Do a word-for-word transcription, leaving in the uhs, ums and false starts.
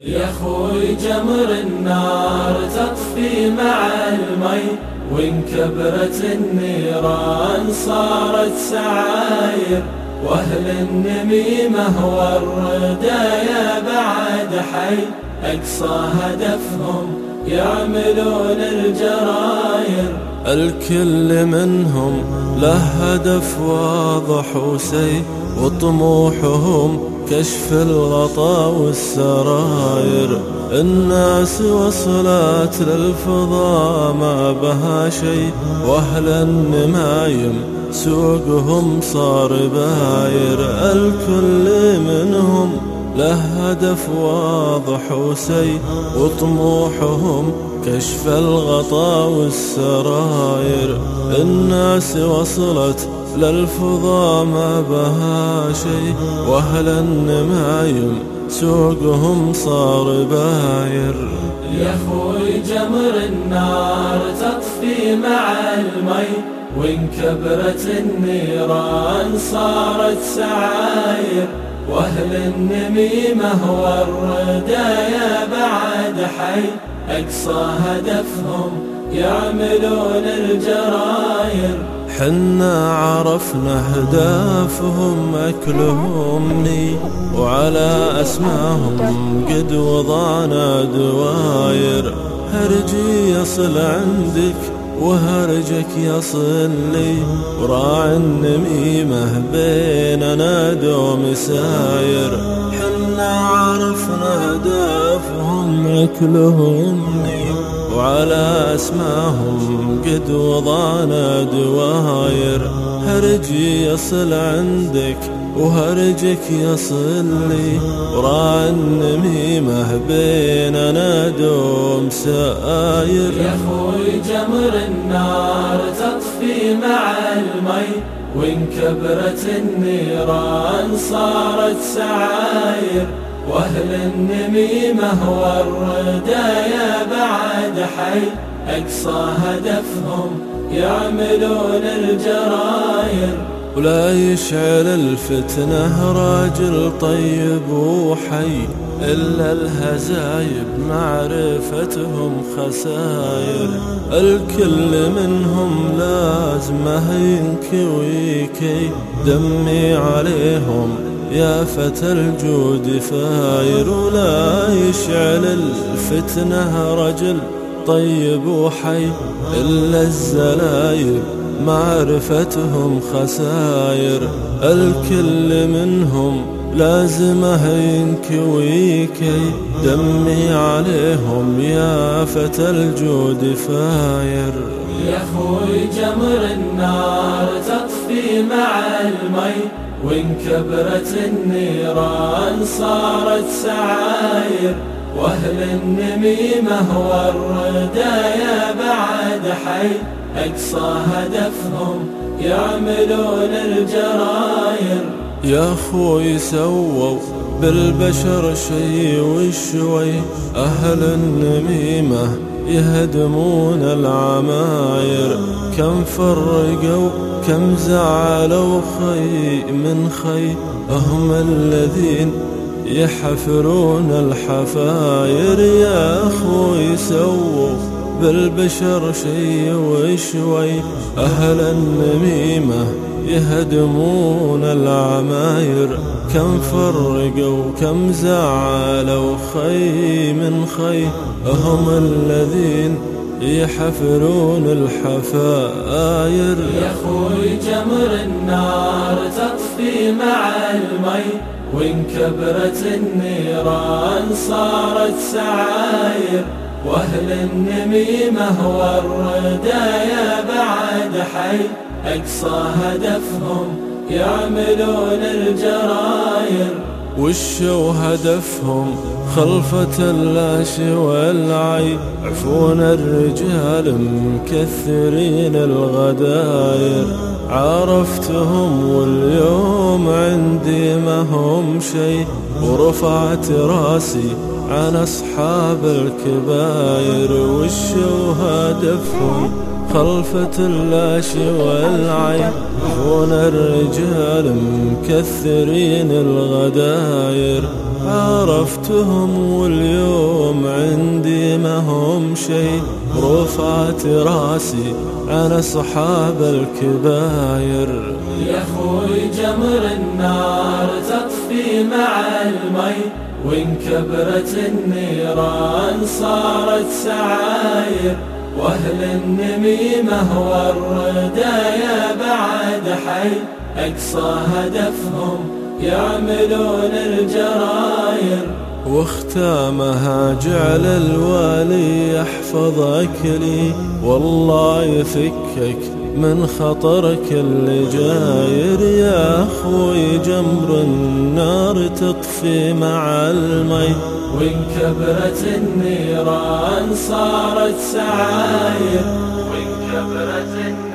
يا خوي جمر النار تطفي مع المي، وإن كبرت النيران صارت سعاير، وأهل النميمة والردايا بعد حي أقصى هدفهم يعملون الجراير. الكل منهم له هدف واضح وسي، وطموحهم كشف الغطا والسراير. الناس وصلت للفضاء ما بها شي، واهل النمايم سوقهم صار باير. الكل منهم له هدف واضح وسي، وطموحهم كشف الغطا والسراير. الناس وصلت للفضاء ما بها شي، واهل النمايم سوقهم صار باير. يا خوي جمر النار تطفي مع المي، وإن كبرت النيران صارت سعاير، وأهل النميمة والردايا بعد حي أقصى هدفهم يعملون الجراير. حنا عرفنا أهدافهم أكلهم ني، وعلى أسماهم قد وضعنا دواير. هرجي يصل عندك وهرجك يصل لي، وراعي النميمة بيننا دوم ساير. حنا عرفنا أهدافهم أكلهم ني، وعلى أسماهم قد وضعنا دواير. هرجي يصل عندك وهرجك يصل لي، وراعي النميمة بيننا دوم ساير. يا خوي جمر النار تطفي مع المي، وإن كبرت النيران صارت سعاير، وأهل النميمة والردايا بعد حي أقصى هدفهم يعملون الجراير. ولا يشعل الفتنة راجل طيب وحي، إلا الهزايب معرفتهم خساير. الكل منهم لازمه ينكويكي، دمي عليهم يا فتى الجود فاير. ولا يشعل الفتنة رجل طيب وحي، إلا الزلايب معرفتهم خساير. الكل منهم لازمه ينكويكي، دمي عليهم يا فتى الجود فاير. يا خوي جمر النار تطفي مع المي، وإن كبرت النيران صارت سعاير، وأهل النميمة والردايا بعد حي أقصى هدفهم يعملون الجراير. يا خوي سووا بالبشر شي وشوي، أهل النميمة يهدمون العماير. كم فرقوا كم زعلوا خي من خي، هم الذين يحفرون الحفاير. يا خوي سووا بالبشر شي وشوي، أهل النميمة يهدمون العماير. كم فرقوا كم زعلوا خي من خي، هم الذين يحفرون الحفاير. يا خوي جمر النار تطفي مع المي، وإن كبرت النيران صارت سعاير، وأهل النميمة والردايا بعد حي أقصى هدفهم يعملون الجراير. وشو هدفهم خلفة اللاشي والعي، عفون الرجال مكثرين الغداير. عرفتهم واليوم عندي ما هم شي، ورفعت راسي عن أصحاب الكباير. وشو هدفهم خلفة اللاشي والعين، يعفون الرجال مكثرين الغداير. عرفتهم واليوم عندي ما هم شي، رفعت راسي عن أصحاب الكباير. يا خوي جمر النار تطفي مع المي، وإن كبرت النيران صارت سعاير. وأهل النميمة والردايا بعد حي، أقصى هدفهم يعملون الجراير. واختامها جعل الوالي يحفظك لي، والله يفكك من خطرك اللي جاير. يا أخوي جمر النار تطفي مع المي، وإن كبرت النيران صارت سعاير. وإن كبرت النيران